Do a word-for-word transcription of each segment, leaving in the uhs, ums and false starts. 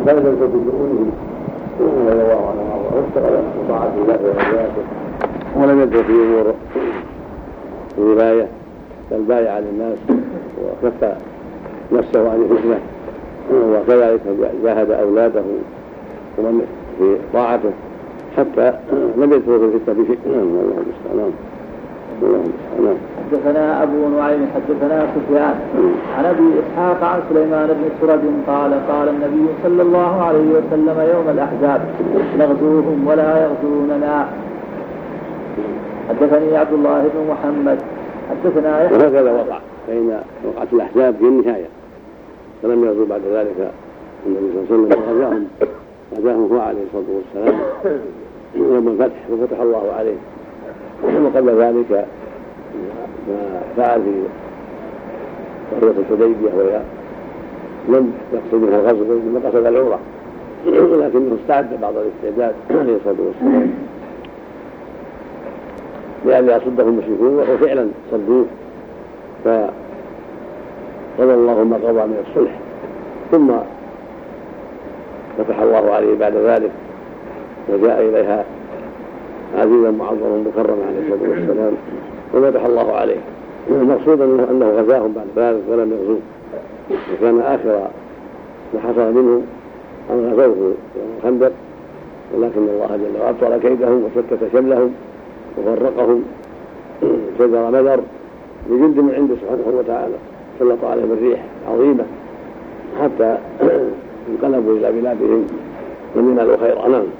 فلم يدخل بدونه رضي الله عنه واشتغل بطاعة الله وعبادته ولم يدخل في امور الولاية بل بايع للناس وكفى نفسه عن الفتنة وكذلك جاهد أولاده ومن في طاعته حتى لم يدخل في الفتنة بشيء. الله المستعان. حدثنا أبو نعيم حدثنا سفيان عن أبي إسحاق عن سليمان بن سرد قال قال النبي صلى الله عليه وسلم يوم الأحزاب نغزوهم ولا يغزوننا. حدثني عبد الله بن محمد حدثنا يحيى. وهكذا وقع فإن وقعت الأحزاب في النهاية فلم يغزو بعد ذلك النبي صلى الله عليه وسلم غزاهم غزاهم هو عليه الصلاة والسلام يوم الفتح وفتح الله عليه. وقبل ذلك ما فعل في قرية الحديبية وهي لم يقصد منها الغزو بل قصد العمرة ولكنه استعد بعض الاستعداد عليه الصلاة والسلام لأن يصده المشركون وفعلا صدوه فقضى الله ما قضى من الصلح ثم فتح الله عليه بعد ذلك وجاء إليها عزيزا معظما مكرما عليه الصلاة والسلام وفتح الله عليه. المقصود أنه غزاهم بعد ذلك ولم يغزوه وكان آخر ما حصل منه أن غزوه يوم الخندق ولكن الله جل وعلا أبطل كيدهم وشتت شملهم وفرقهم شجر مدر بجند من عنده سبحانه وتعالى سلط عليهم الريح عظيمة حتى انقلبوا إلى بلادهم ومن الخير. نعم.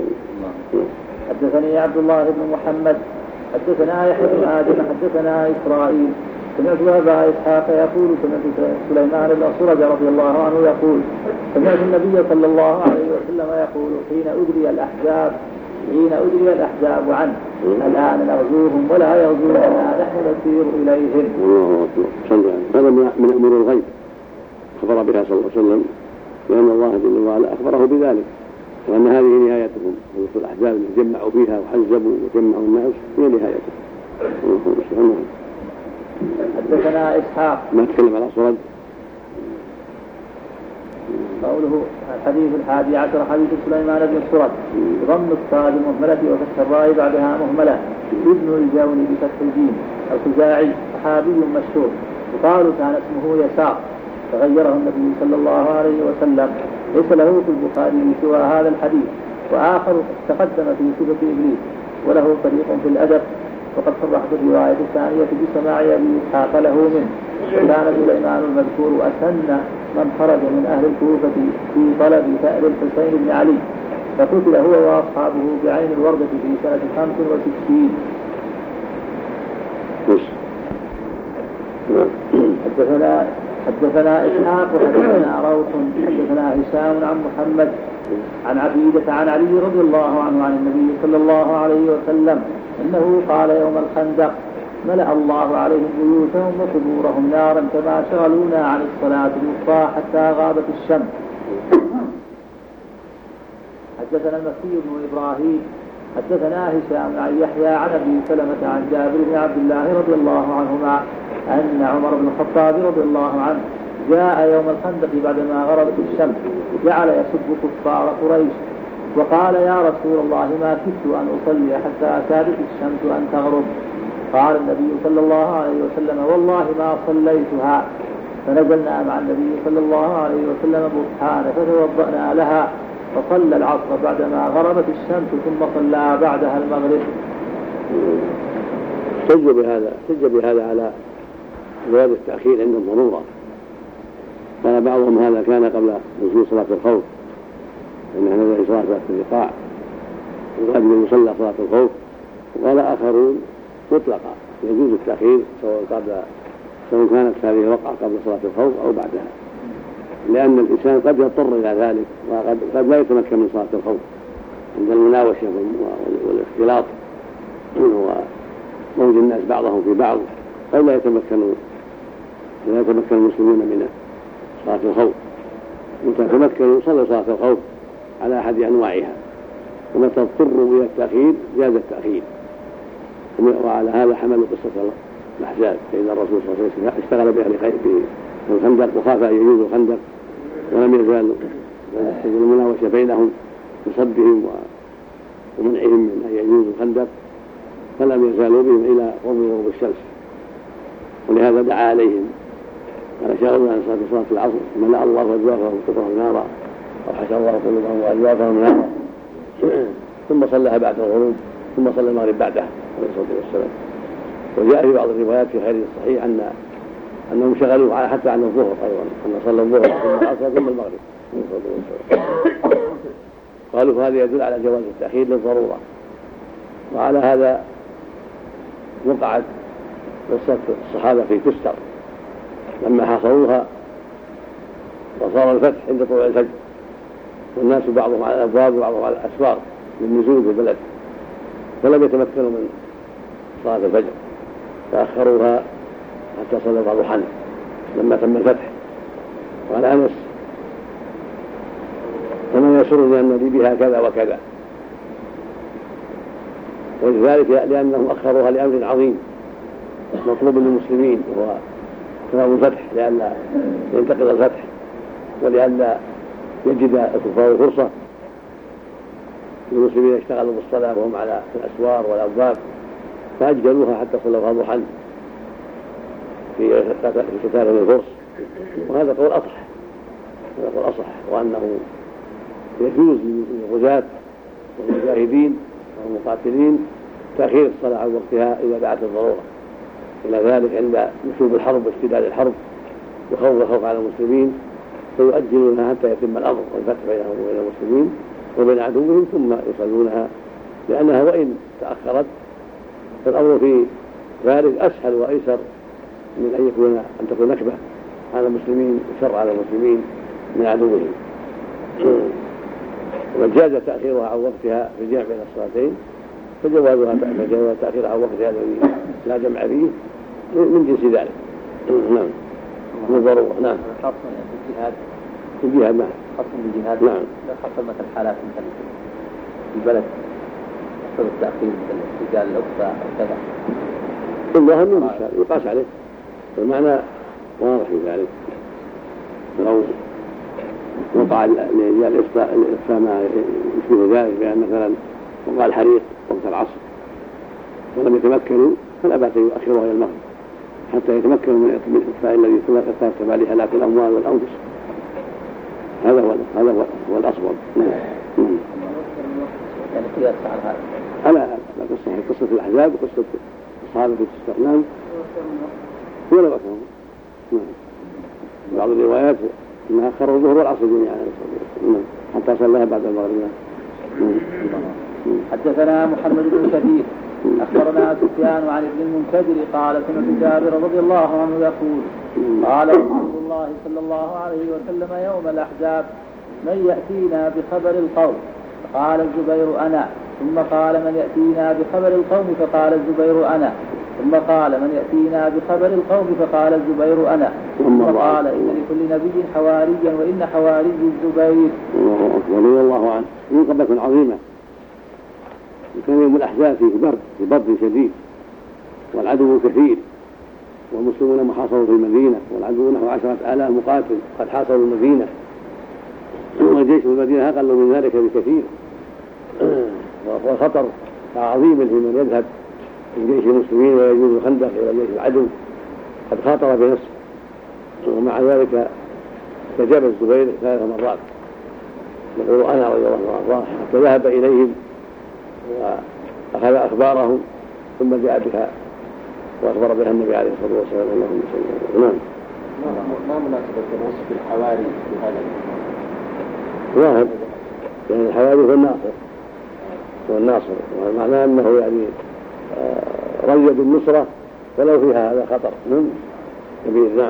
حدثني عبد الله بن محمد حدثنا يحيى بن آدم حدثنا إسرائيل سمعت أبا إسحاق يقول سمعت سليمان بن سرد رضي الله عنه يقول سمعت النبي صلى الله عليه وسلم يقول حين أدري الأحزاب حين أدري الأحزاب عنه الآن نغزوهم ولا يغزوننا نحن نسير إليهم. الله أكبر. هذا من أمور الغيب خبر بها صلى الله عليه وسلم لأن الله جل وعلا أخبره بذلك وأن هذه نهايتهم وفي الأحزاب جمعوا فيها وحزبوا وجمعوا الناس هي نهايتهم. حدثنا إسحاق ما تكلم على صرد قوله الحديث الحادي عشر حديث سليمان بن سرد ضم الصاد مهملة وفتح الراء بعدها مهملة ابن الجوني بفتح الجيم الخزاعي صحابي مشهور وقالوا كان اسمه يسار فغيره النبي صلى الله عليه وسلم. ليس له في البخاري سوى هذا الحديث وآخر تقدم في صفة إبليس وله طريق في الأدب وقد صرح في الرواية الثانية بسماع أبي إسحاق له منه. كان سليمان المذكور أسن من خرج من أهل الكوفة في طلب ثأر الحسين بن علي فقتل هو وأصحابه بعين الوردة في سنة خمس وستين. حدثنا حدثنا إسحاق وحدثنا روح حدثنا هشام عن محمد عن عبيدة عن علي رضي الله عنه عن النبي صلى الله عليه وسلم أنه قال يوم الخندق ملأ الله عليهم بيوتهم وقبورهم نارا كما شغلونا عن الصلاة الوسطى حتى غابت الشمس. حدثنا المكي بن إبراهيم حدثنا هشام عن يحيى عن أبي سلمة عن جابر بن عبد الله رضي الله عنهما أن عمر بن الخطاب رضي الله عنه جاء يوم الخندق بعدما غربت الشمس جعل يسب كفار قريش وقال يا رسول الله ما كدت أن أصلي حتى كادت الشمس أن تغرب. قال النبي صلى الله عليه وسلم والله ما صليتها. فنزلنا مع النبي صلى الله عليه وسلم برهان فتوضأنا لها فصلى العصر بعدما غربت الشمس ثم صلى بعدها المغرب. احتج بهذا احتج بهذا على جواز التأخير عند الضرورة. قال بعضهم هذا كان قبل نزول صلاة الخوف لأنها نزل صلاة الرقاع وقبل يصلى صلاة الخوف. وقال آخرون مطلقا يجوز التأخير سواء قبل سواء كانت هذه الوقعة قبل صلاة الخوف أو بعدها لأن الإنسان قد يضطر إلى ذلك وقد قد لا يتمكن من صلاة الخوف عند المناوشة والاختلاط وموج الناس بعضهم في بعض قد لا يتمكنوا لا يتمكن المسلمون من صلاة الخوف. متى تمكنوا صلوا صلاة الخوف على أحد أنواعها ومتى اضطروا إلى التأخير جاز التأخير. وعلى هذا حمل قصة الأحزاب فإن الرسول صلى الله عليه وسلم اشتغل بأهل خير في الخندق وخاف أن يجوز الخندق ولم يزال تجد المناوشة بينهم بصدهم ومنعهم من أن يجوزوا الخندق، فلم يزالوا بهم إلى قرب غروب الشمس، ولهذا دعا عليهم قال شغلوا عن صلاة صلاة العصر ملأ الله أجوافهم قطرا نارا أو حشى الله قلوبهم وأجوافهم نارا، ثم صلىها بعد الغروب، ثم صلى المغرب بعدها عليه الصلاة والسلام. وجاء في بعض الروايات في خير الصحيح أن أنهم شغلوا حتى عن الظهر أيضا، أن صلى الظهر ثم العصر ثم المغرب عليه الصلاة والسلام. قالوا فهذا يدل على جواز التأخير للضرورة. وعلى هذا وقعت قصة الصحابة في تستر لما حاصروها وصار الفتح عند طلوع الفجر، والناس بعضهم على الأبواب وبعضهم على الأسوار للنزول في البلد، فلم يتمكنوا من صلاة الفجر فأخروها حتى صلى ضحى لما تم الفتح. وقال أنس فمن يسرني أن لي بها كذا وكذا، ولذلك لأنهم أخروها لأمر عظيم مطلوب للمسلمين وهو تمام الفتح، لئلا ينتقض الفتح ولئلا يجد الكفار فرصة للمسلمين يشتغلوا بالصلاة وهم على الأسوار والأبواب، فأجلوها حتى صلوا ضحى في قتال الفرس. وهذا قول أصح، هذا قول أصح، وأنه يجوز للغزاة والمجاهدين والمقاتلين تأخير الصلاة عن وقتها إذا دعت الضرورة إلى ذلك عند نشوب الحرب واشتداد الحرب وخوف الخوف على المسلمين، فيؤجلونها حتى يتم الأمر والفتح بينهم وبين المسلمين وبين عدوهم ثم يصلونها، لأنها وإن تأخرت فالأمر في ذلك أسهل وأيسر من أن يكون أن تكون نكبة على المسلمين وشر على المسلمين من عدوهم. ومن جاز تأخيرها عن وقتها في الجمع بين الصلاتين فجوازها فجواز تأخيرها عن وقتها الذي لا جمع فيه من جنس ذلك. نعم من ضرورة. نعم خاصة بالجهاد في الجهاد. نعم خاصة بالجهاد. نعم لا خاصة مثل حالات مثل في البلد يحصل التأخير مثل رجال الأخرى أو كذا الله من يقاس عليه، المعنى واضح في ذلك. لو وقع الإفتاء ما يشبه ذلك بأن مثلا وقع الحريق وقت العصر ولم يتمكنوا فلا بأس يؤخرها إلى المغرب حتى يتمكنوا من الإطفاء الذي ترتب عليه هلاك الأموال والأنفس. هذا هو هذا هو الأصوب. يعني قياس على هذا. ألا لا قصة قصة الأحزاب وقصة الصحابة في الاستسلام ولا بأسهم. بعض الروايات أنها أخر الظهر والعصر جميعا حتى صلىها بعد المغرب. حدثنا محمد بن كثير أخبرنا سفيان عن ابن المنكدر قال سمعت جابر رضي الله عنه يقول قال رسول الله صلى الله عليه وسلم يوم الأحزاب من يأتينا بخبر القوم؟ فقال الزبير أنا. ثم قال من يأتينا بخبر القوم؟ فقال الزبير أنا. ثم قال من يأتينا بخبر القوم؟ فقال الزبير أنا. ثم قال إن لكل نبي حواريا وإن حواري الزبير. الله أكبر رضي الله عنه. من قبة عظيمة، وكان يوم الأحزاب فيه برد في برد شديد والعدو كثير والمسلمون محاصروا في المدينة والعدو نحو عشرة آلاف مقاتل قد حاصروا المدينة والجيش في المدينة أقل من ذلك بكثير، والخطر عظيم في من يذهب من جيش المسلمين ويجوز الخندق إلى جيش العدو قد خاطر بنفسه، ومع ذلك استجاب الزبير ثلاث مرات يقول أنا رضي الله عنه حتى ذهب إليهم وأخذ أخبارهم ثم جاء بها وأخبر بها النبي عليه الصلاة والسلام. اللهم صل وسلم. نعم. ما مناسبة الوصف الحواري في هذا؟ واحد يعني الحواري هو الناصر والناصر ومعناه أنه يعني رجى بالنصرة ولو فيها هذا خطر من كبير. نعم.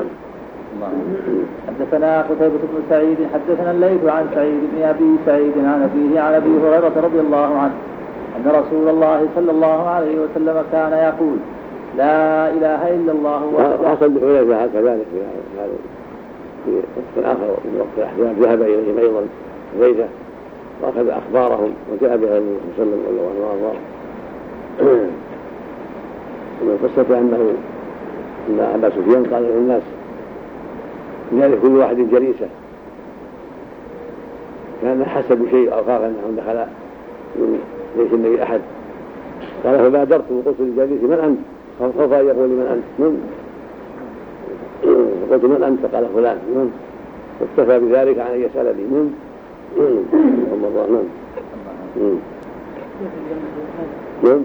حدثنا قتيبة بن سعيد حدثنا الليث عن سعيد بن أبي سعيد عن أبيه عن أبي هريرة رضي الله عنه أن رسول الله صلى الله عليه وسلم كان يقول لا إله إلا الله وحده. حصل بحليفة هكذلك في هذا في وقت آخر من وقت الأحزاب ذهب إليهم أيضا بيته وأخذ أخبارهم وجاء بها النبي صلى الله عليه وسلم. ومن قصة أنه أن أبا سفيان قال للناس لذلك كل واحد جليسة كان حس بشيء أو خاف أنه دخل من ليس النبي أحد، قال فبادرت وقلت لجالسي من أنت؟ خوف أن يقول من أنت؟ من؟ فقلت من أنت؟ قال فلان. من؟ واكتفى بذلك عن أن يسأل لي من؟ الله الله نعم. نعم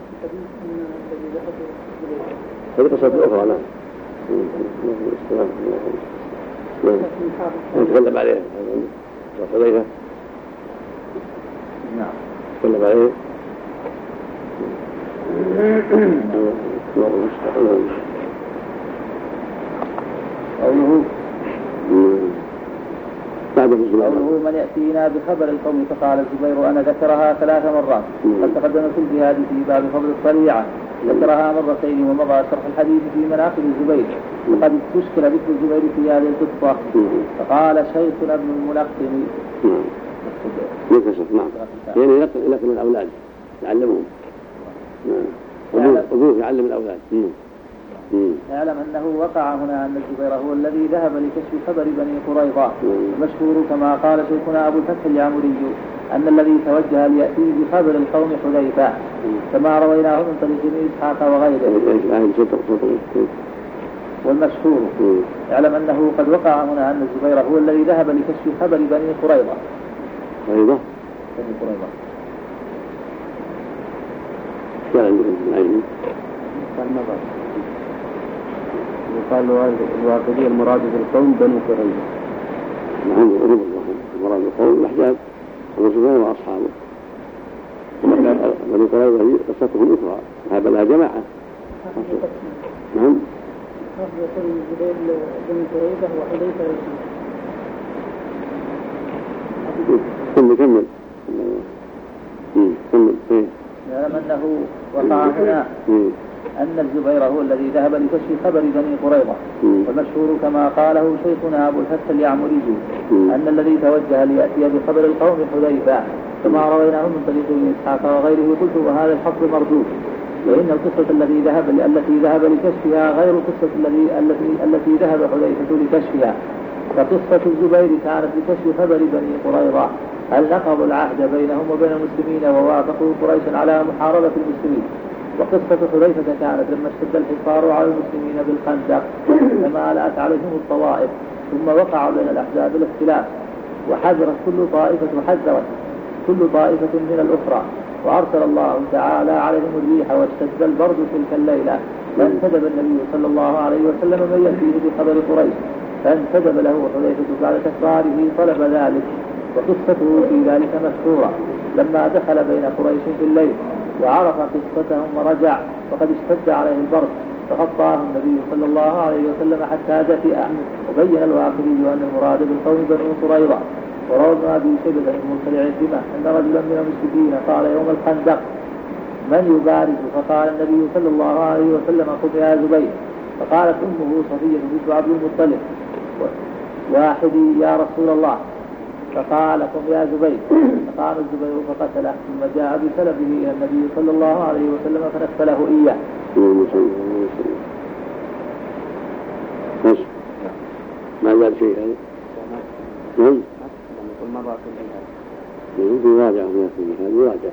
هذه قصة أخرى. نعم نعم نتكلم عليها حذيفة. نعم نتكلم عليه. قوله قوله من يأتينا بخبر القوم فقال الزبير أنا ذكرها ثلاث مرات. قد تقدم في الجهاد في باب خبر الصريعة ذكرها مرتين ومضى شرح الحديث في مناقب الزبير وقد استشكل ذكر الزبير في هذه القصة. فقال شيخنا ابن الملقن يكسف. نعم يعني يلقن الأولاد يعلمهم. نعم وذوق يعلم الأولاد. يعلم أنه وقع هنا أن الزبير هو الذي ذهب لكشف خبر بني قريظة. المشهور كما قال شيخنا أبو الفتح اليعمري أن الذي توجه ليأتي بخبر القوم حذيفة كما رويناه من طريق ابن إسحاق وغيره. والمشهور يعلم أنه قد وقع هنا أن الزبير هو الذي ذهب لكشف خبر بني قريظة. قريظة بني قريظة يقال الواقدي المراد بالقوم بنو قريظة. نعم المراد بالقوم الأحزاب الرسول وأصحابه. بنو قريظة هي قصتهم أخرى هذا لها جماعة. نعم يقول الزبير بني قريظة وحذيفة كمل كمل كمل. يعلم أنه وقع هنا أن الزبير هو الذي ذهب لكشف خبر بني قريظة. والمشهور كما قاله شيخنا أبو الفتح اليعمري أن الذي توجه ليأتي بخبر القوم حذيفة كما رويناه من طريق ابن إسحاق وغيره. قلت وهذا الحق مردود فإن القصة التي ذهب التي ذهب لكشفها غير القصة التي التي التي ذهب حذيفة لكشفها. فقصة الزبير كانت لكشف خبر بني قريظة هل نقضوا العهد بينهم وبين المسلمين ووافقوا قريشا على محاربة المسلمين. وقصة حذيفة كانت لما اشتد الحصار على المسلمين بالخندق لما ألأت عليهم الطوائف ثم وقع بين الأحزاب الاختلاف وحذرت كل طائفة وحذرت كل طائفة من الأخرى وأرسل الله تعالى عليهم الريح واشتد البرد تلك الليلة فانتدب النبي صلى الله عليه وسلم من يأتيه بخبر قريش فانتدب له حذيفة بعد تكراره طلب ذلك. وقصته في ذلك مشهورة لما دخل بين قريش في الليل وعرف قصتهم ورجع وقد اشتد عليه البرد فغطاه النبي صلى الله عليه وسلم حتى دفئ. وبين الواقدي أن المراد بالقوم بنو قريظة. وروى ابن أبي شيبة المرسل عكرمة أن رجلا من المشركين قال يوم الخندق من يبارز فقال النبي صلى الله عليه وسلم قم يا زبير. فقالت أمه صفية بنت عبد المطلب واحدي يا رسول الله. فقال قم يا زبير. فقام الزبير فقتله ثم جاء بسلبه إلى النبي صلى الله عليه وسلم فنفله إياه. ما زال شيء هذا؟ نعم يراجع هنا في هذا يراجع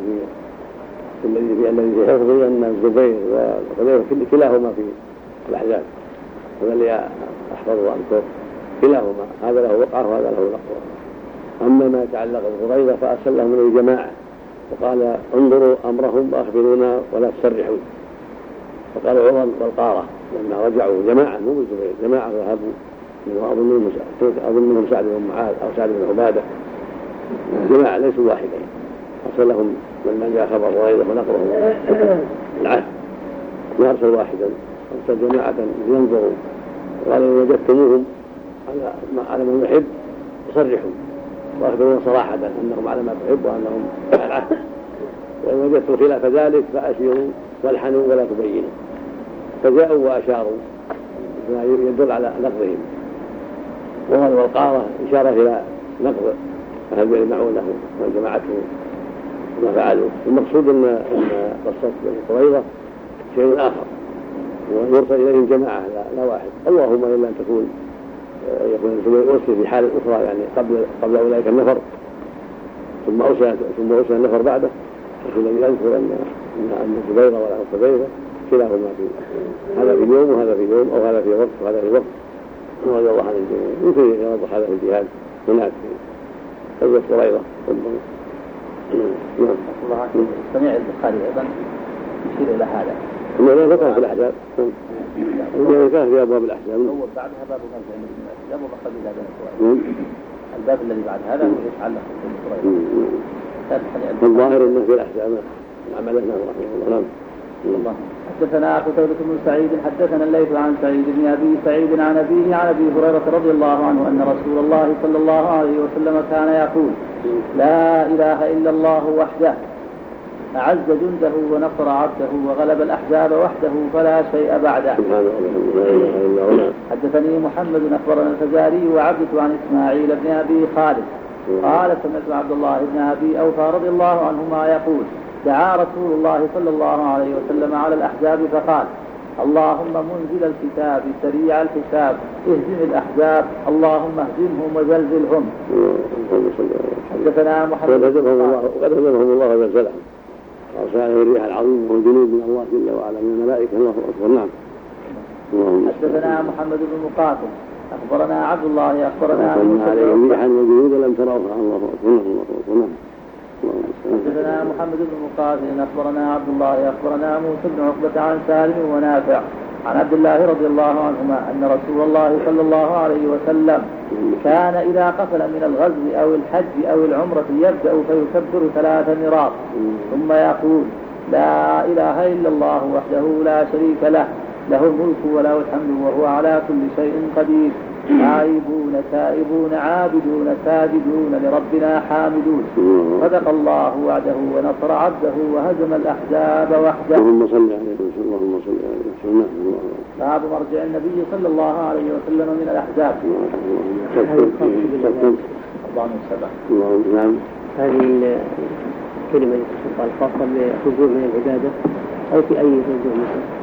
الذي الذي في حفظه أن الزبير وحذيفة كلاهما في الأحزاب هذا اللي أحفظه وأذكر كلاهما هذا له وقعه وهذا له لقوه. أما ما يتعلق بقريظة فأرسل لهم من الجماعة وقال انظروا أمرهم وأخبرونا ولا تسرحوا. فقالوا عمر والقارة لما رجعوا جماعة مو بالزبير جماعة ذهبوا أظن منهم أظن منهم سعد بن معاذ أو سعد بن عبادة جماعة ليسوا واحدين. أرسل لهم لما جاء خبر قريظة ونقرهم العهد ما أرسل واحدا أرسل جماعة ينظروا وقال إن وجدتموهم على على من يحب صرحوا وأخبرون صراحة أنهم على ما تحب وأنهم على العهد وإن وجدتم خلاف ذلك فأشيروا والحنوا ولا تبينوا. فجاءوا وأشاروا ما يدل على نقضهم. وهذا والقارة إشارة إلى نقض أهل بني معونة وجماعته ما فعلوا. المقصود أن قصة بني قريظة شيء آخر ويرسل إليهم جماعة لا, لا واحد اللهم إلا أن تكون يكون الزبير أرسل في حال أخرى يعني قبل قبل أولئك النفر ثم أرسل ثم أرسل النفر بعده، الذي يذكر أن أن الزبير ولا الزبير كلاهما في هذا في يوم وهذا في يوم أو هذا في وقت وهذا في وقت، رضي الله عن الجميع. يمكن يوضح هذا في الجهاد هناك في غزوة قريظة. نعم. سمع البخاري أيضا يشير إلى هذا. إنه ذكر في الأحزاب. إنه كان في أبواب الأحزاب. هو بعدها باب مرجع الأحزاب وبقى إلى بني قريظة. الباب الذي بعد هذا هو يتعلق ببني قريظة. الظاهر أنه في الأحزاب عملنا رحمه الله. الله. حدثنا قتيبة بن سعيد حدثنا الليث عن سعيد بن أبي سعيد عن أبيه عن أبي هريرة رضي الله عنه أن رسول الله صلى الله عليه وسلم كان يقول: لا إله إلا الله وحده أعز جنده ونصر عبده وغلب الأحزاب وحده فلا شيء بعده. حدثني محمد أخبرنا الفزاري وعبدة عن إسماعيل بن أبي خالد قال: سمعت عبد الله بن أبي أوفى رضي الله عنهما يقول: دعا رسول الله صلى الله عليه وسلم على الأحزاب فقال: اللهم منزل الكتاب سريع الحساب اهزم الأحزاب اللهم اهزمهم وزلزلهم. حدثنا محمد وقد هزمهم الله وزلزلهم وأرسل عليهم الريح العظيم والجنود من الله جل وعلا من الملائكة. الله أكبر. نعم. حدثنا محمد بن مقاتل أخبرنا عبد الله أخبرنا عليهم ريحا وجنودا لم تروها. الله أكبر. الله أكبر. حدثنا محمد بن مقاتل أخبرنا عبد الله أخبرنا موسى بن عقبة عن سالم ونافع عن عبد الله رضي الله عنهما أن رسول الله صلى الله عليه وسلم كان إذا قفل من الغزو أو الحج أو العمرة يبدأ فيكبر ثلاث مرات ثم يقول: لا إله إلا الله وحده لا شريك له له الملك وله الحمد وهو على كل شيء قدير عائبون تائبون عابدون ساجدون لربنا حامدون صدق الله وعده ونصر عبده وهزم الأحزاب وحده. اللهم صل عليه وسلم. اللهم صل عليه وسلم. باب مرجع النبي صلى الله عليه وسلم من الأحزاب. نعم. هذه الكلمة الخاصة بالرجوع من العبادة أو في أي رجوع مثل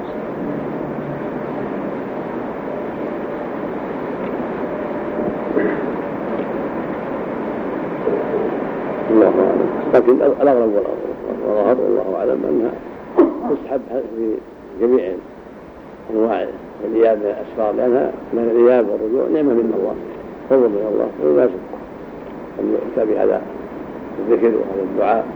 الله أعلم، لكن الأغلب والظاهر والله أعلم أنها تسحب في جميع أنواع الإياب من الأسفار، لأنها من الإياب والرجوع نعمة من الله فضل من الله، ولا شك أن يؤتى بهذا الذكر وهذا الدعاء.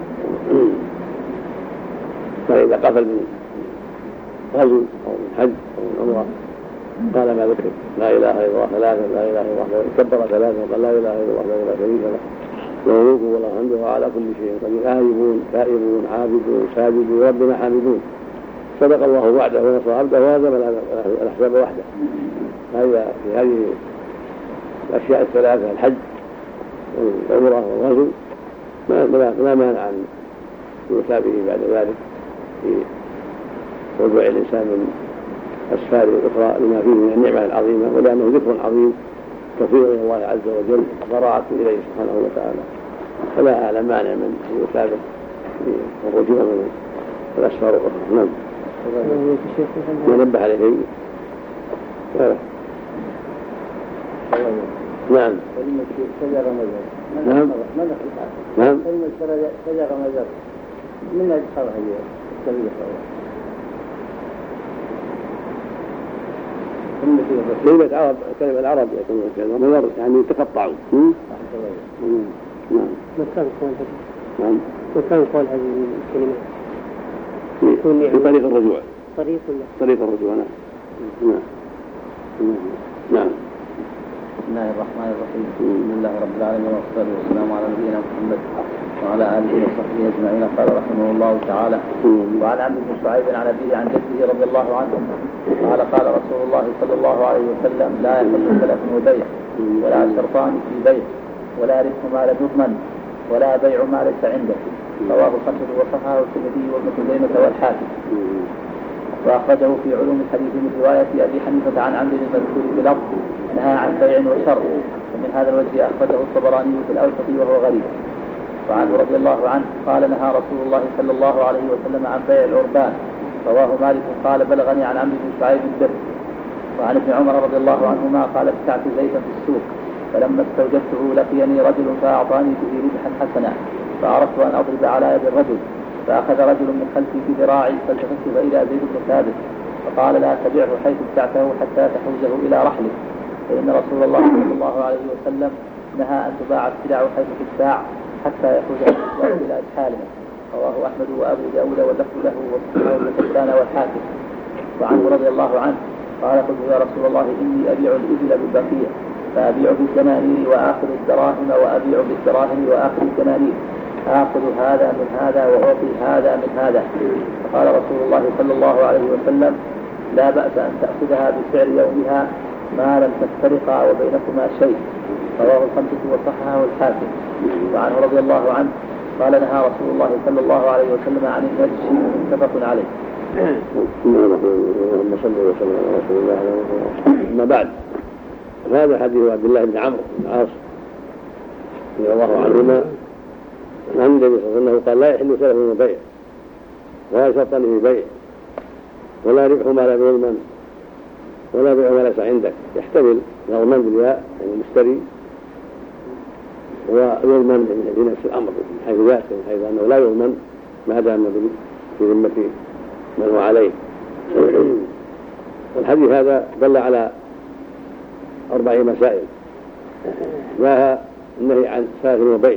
فإذا قفل من غزو أو من حج أو من عمرة قال ما ذكر لا إله إلا الله ثلاثة لا إله إلا الله كبر ثلاثة وقال لا إله إلا الله لا شريك له له الملك وله الحمد وهو على كل شيء قدير آيبون تائبون عابدون ساجدون ربنا حامدون صدق الله وعده ونصر عبده وهزم الأحزاب وحده. هذا في هذه الأشياء الثلاثة الحج والعمرة والغزو لا مانع أن يؤتى به بعد ذلك في رجوع الإنسان من أسفار أخرى لما فيه من النعمة العظيمة، ولأنه ذكر عظيم كثير من الله عز وجل ضراعة إليه سبحانه وتعالى، فلا أعلم مانع من يتابع الرجوع من الأسفار الأخرى. نعم. ونبه عليه نعم نعم نعم من أجل هي كلمة عرب كلمة العرب يكون كلمة مضر يعني تقطعوا. نعم. مكان قول هذه. نعم. مكان قول هذه الكلمة. في, في طريق الرجوع. طريق الله. طريق الرجوع. نعم. نعم. نعم. بسم الله الرحمن الرحيم. الحمد لله رب العالمين والصلاة والسلام على نبينا محمد وعلى آله وصحبه أجمعين. قال رحمه الله تعالى: وعن عمرو بن شعيب عن أبيه عن جده رضي الله عنه قال: قال رسول الله صلى الله عليه وسلم: لا يحل سلف وبيع ولا شرطان في بيع ولا ربح ما لا يضمن ولا بيع ما ليس عنده. رواه الخمسة وصححه الترمذي وابن خزيمة والحاكم. وأخرجه في علوم الحديث من رواية أبي حنيفة عن عمرو المذكور بلفظ نهى عن بيع وشر، ومن هذا الوجه أخرجه الطبراني في الأوسط وهو غريب. وعنه رضي الله عنه قال: نهى رسول الله صلى الله عليه وسلم عن بيع العربان. رواه مالك قال: بلغني عن عمرو بن شعيب الدر. وعن ابن عمر رضي الله عنهما قال ابتعت زيتا في السوق فلما استوجبته لقيني رجل فأعطاني به ربحا حسنا فأردت أن أضرب على يد الرجل فأخذ رجل من خلفي في ذراعي فالتفت فإذا زيد بن ثابت فقال لا تبعه حيث ابتعته حتى تحوزه إلى رحلك فإن رسول الله صلى الله عليه وسلم نهى أن تباع السلع حيث تباع حتى يحوزها الإسلام إلى إسحالها. رواه أحمد وأبو داود واللفظ له وابن حبان والحاكم. وعنه رضي الله عنه قال قلت يا رسول الله إني أبيع الإبل بالبقية فأبيع بالدنانير وآخذ الدراهم وأبيع بالدراهم وآخذ الدنانير آخذ هذا من هذا وأعطي هذا من هذا. فقال رسول الله صلى الله عليه وسلم لا بأس أن تأخذها بسعر يومها ما لم تفترقا وبينكما شيء. رواه الخمسة وصححه الحاكم. وعنه رضي الله عنه قال نهى رسول الله صلى الله عليه وسلم عن النجش متفق عليه. اللهم صل وسلم على رسول الله. أما بعد هذا حديث عبد الله بن عمرو بن العاص رضي الله عنهما عن النبي صلى الله عليه وسلم قال لا يحل سلف من بيع ولا يشرطن في بيع ولا ربح ما لا يضمن ولا بيع ما ليس عندك. يحتمل يضمن بالياء يعني المشتري ويضمن بنفس الامر من حيث ذاته من حيث انه لا يضمن ما دام في ذمه من هو عليه. والحديث هذا دل على اربع مسائل منها النهي عن سلف وبيع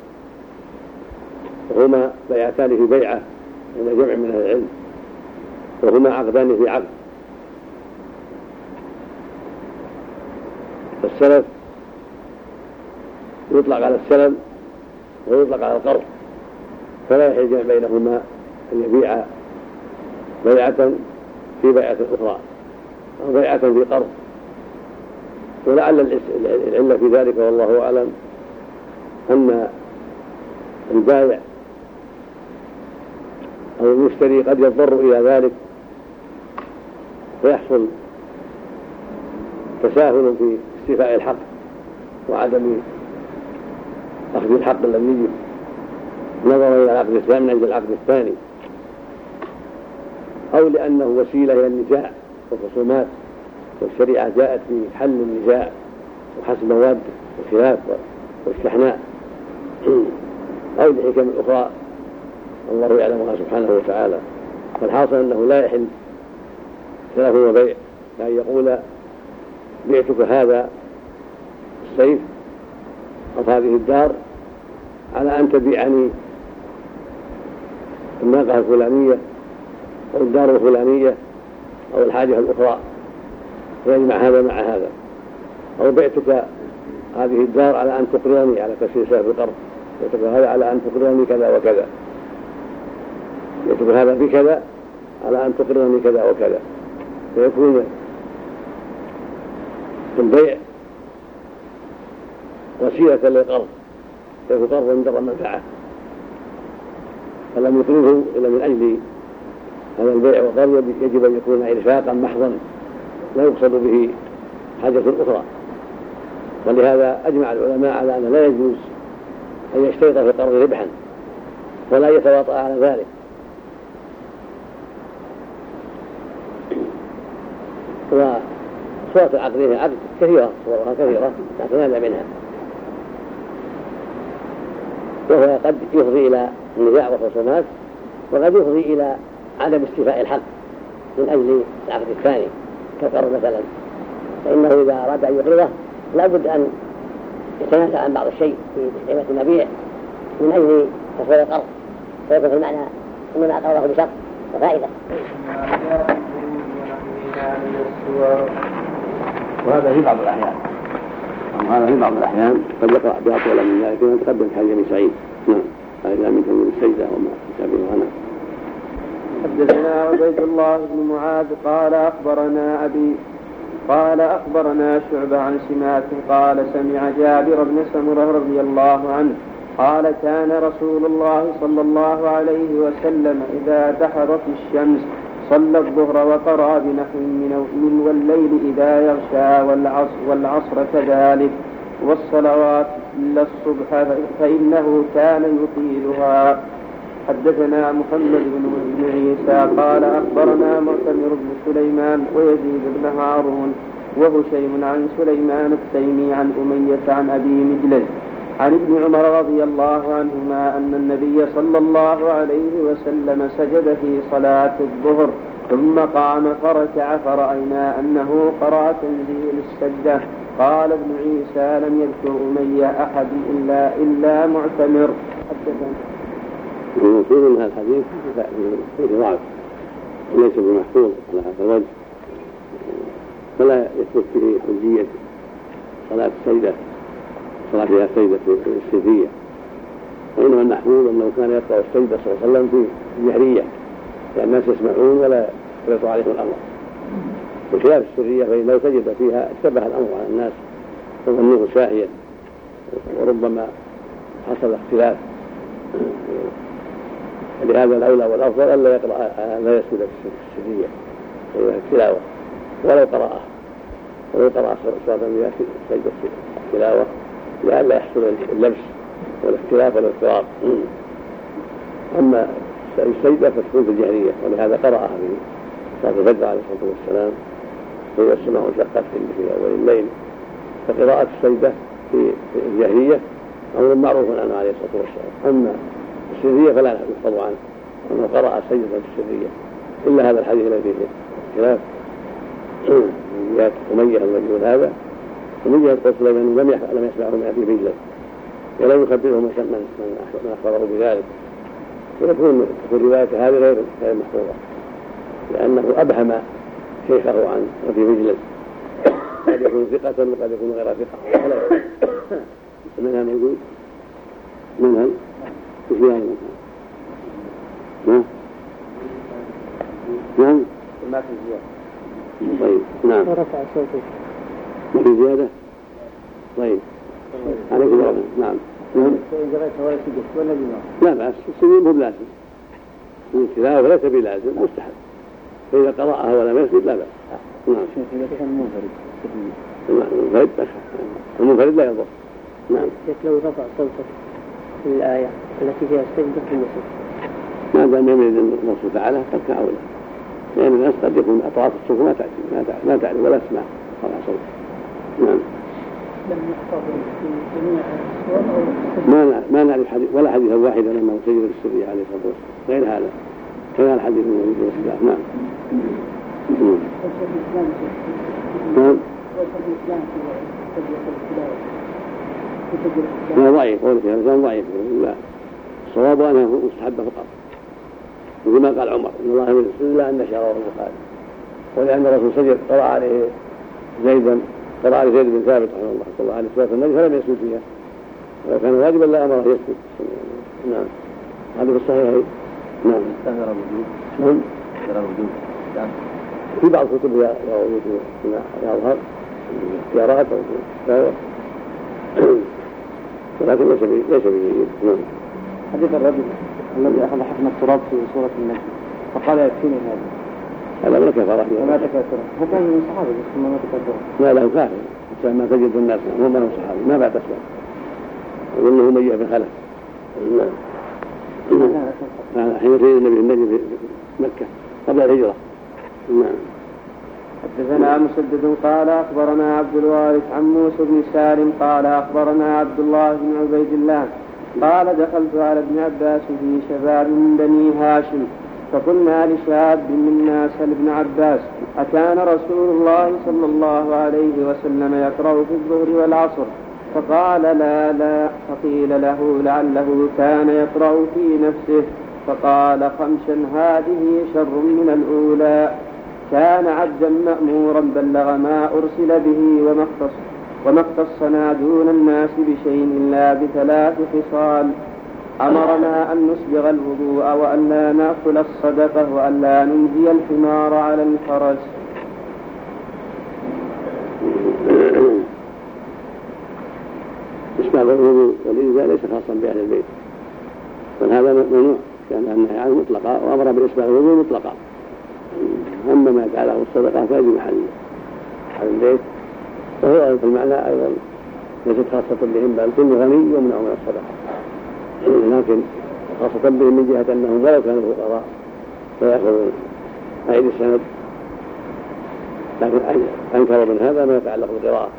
وهما بيعتان في بيعه عند جمع من اهل العلم وهما عقدان في عقد. فالسلف يطلق على السلم ويطلق على القرض فلا يحل الجمع بينهما أن يبيع بيعة في بيعة أخرى أو بيعة في قرض. ولعل العلة في ذلك والله أعلم أن البائع أو المشتري قد يضطر إلى ذلك فيحصل تساهل في استيفاء الحق وعدم أخذ الحق الذي يجب نظرا إلى العقد الثاني من أجل العقد الثاني أو لأنه وسيلة إلى النزاع والخصومات والشريعة جاءت في حل النزاع وحسم مواد الخلاف والشحناء أو لحكم أخرى الله يعلمها سبحانه وتعالى. فالحاصل أنه لا يحل سلف وبيع بأن يقول بعتك هذا السيف أو هذه الدار على أن تبيعني الناقة الفلانية أو الدار الفلانية أو الحاجة الأخرى فيجمع هذا مع هذا. أو بعتك هذه الدار على أن تقرضني على تسهيل سلف القرض بعتك هذا على أن تقرضني كذا وكذا بعتك هذا بكذا على أن تقرضني كذا وكذا فيكون البيع وسيلة للقرض فهو قرض من در المنفعة فلم يقرضه إلا من أجل هذا البيع والقرض يجب أن يكون إرفاقا محضا لا يقصد به حاجة أخرى. ولهذا أجمع العلماء على أن لا يجوز أن يشترط في القرض ربحا ولا يتواطأ على ذلك. وصورة العقد فيها عقد كثيرة صورها كثيرة لكن هذا منها وهو قد يفضي إلى النزاع والخصومات وقد يفضي إلى عدم استيفاء الحق من أجل العقد الثاني كالقرض مثلا فإنه إذا أراد أن يقرضه لا بد أن يتنازل عن بعض الشيء في قيمة المبيع من أجل تصوير القرض فيكون في المعنى أننا أقرضه بشرط وفائدة. وهذا في بعض الأحيان وهذا في بعض الأحيان قد يقرأ بأطول من ذلك كما تقدم حديث أبي سعيد. نعم هذا من تنوين السجدة وما تشابه عنه. حدثنا عبيد الله بن معاذ قال أخبرنا أبي قال أخبرنا شعبة عن سماك قال سمع جابر بن سمرة رضي الله عنه قال كان رسول الله صلى الله عليه وسلم إذا دحضت الشمس صلى الظهر وقرأ بنحو من والليل إذا يغشى والعصر, والعصر كذلك والصلوات إلا الصبح فإنه كان يطيلها. حدثنا محمد بن عيسى قال أخبرنا معتمر بن سليمان ويزيد بن هارون وهشيم عن سليمان التيمي عن أمية عن أبي مجلس عن ابن عمر رضي الله عنهما أن النبي صلى الله عليه وسلم سجد في صلاة الظهر ثم قام فركع فرأينا أنه قرأ تنزيل السجدة. قال ابن عيسى لم يذكر أمية أحد إلا إلا معتمر. المقصود من هذا الحديث فيه ضعف وليس بمحفوظ على هذا الوجه، فلا يثبت به حجية صلاة السجدة صلاة فيها السجدة في السرية، وإنما المحفوظ أنه كان يقرأ السجدة صلى الله عليه وسلم في الجهرية لأن الناس يسمعون ولا يطلع عليهم الأمر، بخلاف السرية فإنه سجد فيها اشتبه الأمر على الناس وظنوه ساهيا وربما حصل اختلاف، لهذا الأولى والأفضل ألا يقرأ لا يسجد في السرية أيها التلاوة ولو قرأه ولو قرأ صلاة فيها سجدة التلاوة لئلا يحصل اللبس والاختلاف والاضطراب. أما السجدة فتكون في الجهرية ولهذا قرأها في صلاة الفجر عليه الصلاة والسلام وهي السماء انشقت في أول الليل، فقراءة السجدة في الجهرية أمر معروف عنه عليه الصلاة والسلام. أما السرية فلا يحفظ عنه أنه قرأ السجدة في السرية إلا هذا الحديث الذي فيه خلاف من أمية المجهول هذا أمية القصر لم لم يسمعه من أبي مجلس ولم يخبره من من أخبره بذلك، ويكون في الرواية هذه غير غير محفوظة لأنه أبهم شيخه عن أبي مجلس، قد يكون ثقة وقد يكون غير ثقة ولا يكون منها موجود منها وفي هذا المكان نعم ما في زيادة. طيب نعم ورفع صوته ما في زيادة. طيب عليك الرحمة. نعم نعم لا بأس السجود مو بلازم، التلاوة ليس بلازم مستحب، فإذا قرأها ولم يسجد لا بأس. نعم المنفرد المنفرد لا يضر. نعم لو رفع صوته في الآية التي فيها السجدة في المسجد ما دام يميز الله تعالى ترك أولى، لأن الناس قد يكون أطراف الصوت ما تأتي ما تعرف ولا تسمع رفع صوت. نعم لم يحفظ في جميع ما ما نعرف حديث ولا حديث واحد لما سجد السرية عليه الصلاة والسلام غير هذا غير الحديث من الإسلام. نعم نعم لا ضعيف قول في هذا ضعيف لا الصواب أنه مستحب فقط، مثل ما قال عمر إن الله من إلا أن نشره البخاري، ولأن الرسول سجد قرأ عليه زيدا قرأ عليه زيد بن ثابت رحمه الله صلى الله عليه وسلم فلم يسجد فيها، ولو كان واجبا لا أمره يسجد. نعم هذا في الصحيح. نعم استمر الوجود نعم استمر الوجود في بعض الكتب يا وجود يظهر اختيارات أو ولكن ليس ليس بجيد. نعم حديث الرجل الذي أخذ حكم التراب في سورة النجم فقال يكفيني هذا هذا من كفر وما تكاثر هو كان من الصحابة بس ما تكاثر لا له كافر ما تجد الناس هم من الصحابة ما بعد أسلم وإنه مية في خلف. نعم حين سيد النبي النجم في مكة قبل الهجرة. نعم حدثنا مسدد قال أخبرنا عبد الوارث عن موسى بن سالم قال أخبرنا عبد الله بن عبيد الله قال دخلت على ابن عباس في شباب من بني هاشم فقلنا لشاب منا سل ابن عباس أكان رسول الله صلى الله عليه وسلم يقرأ في الظهر والعصر؟ فقال لا لا. فقيل له لعله كان يقرأ في نفسه فقال خمسا هذه شر من الأولى. كان عبدا مأمورا بلغ ما أرسل به وما اختص وما اختصنا دون الناس بشيء إلا بثلاث خصال: أمرنا أن نسبغ الوضوء وأن لا نأكل الصدقة وأن لا ننجي الحمار على الفرس. إسباغ الوضوء والإنزال ليس خاصا بأهل البيت، بل هذا ممنوع كان النهي عنه مطلقا وأمر بإسباغ الوضوء مطلقا. أما ما جعله الصدقة فهذه محل أهل البيت، وهو في المعنى أيضا ليست خاصة بهم بل كل غني يمنع من الصدقة، لكن خاصة بهم من جهة أنهم ولو كانوا فقراء فيأخذون عيد السند، لكن أنكروا من هذا ما يتعلق بالقراءة.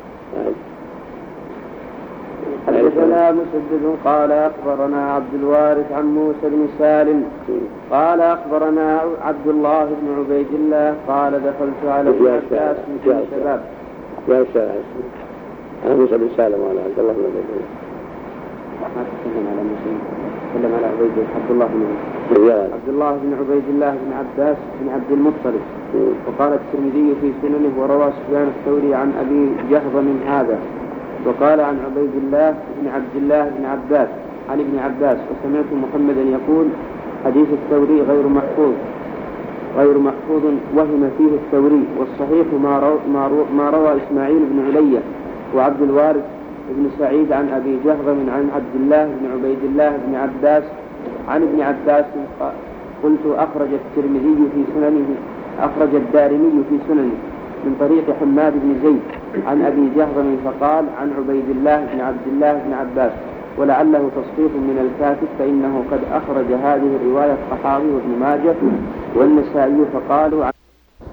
حدثنا مسدد قال أخبرنا عبد الوارث عن موسى بن سالم قال أخبرنا عبد الله بن عبيد الله قال دخلت على ابن عباس من الشباب. يا أستاذ أنا موسى بن سالم وأنا عبد الله بن عبيد الله. ما تتكلم على موسى، تكلم على عبيد عبد الله بن عبد الله بن عبيد الله بن عباس بن عبد المطلب. وقال الترمذي في سننه وروى سفيان الثوري عن أبي جهضم من هذا، وقال عن عبيد الله بن عبد الله بن عباس عن ابن عباس. وسمعت محمدا يقول حديث الثوري غير محفوظ غير محفوظ وهم فيه الثوري، والصحيح ما روى, ما روى, ما روى إسماعيل بن علية وعبد الوارث بن سعيد عن أبي جهضم عن عبد الله بن عبيد الله بن عباس عن ابن عباس. قلت أخرج الترمذي في سننه أخرج الدارمي في سننه من طريق حماد بن زيد عن أبي جهضم فقال عن عبيد الله بن عبد الله بن عباس، ولعله تصحيح من الكاتب فإنه قد أخرج هذه الرواية الطحاوي وابن ماجه والنسائي فقالوا عن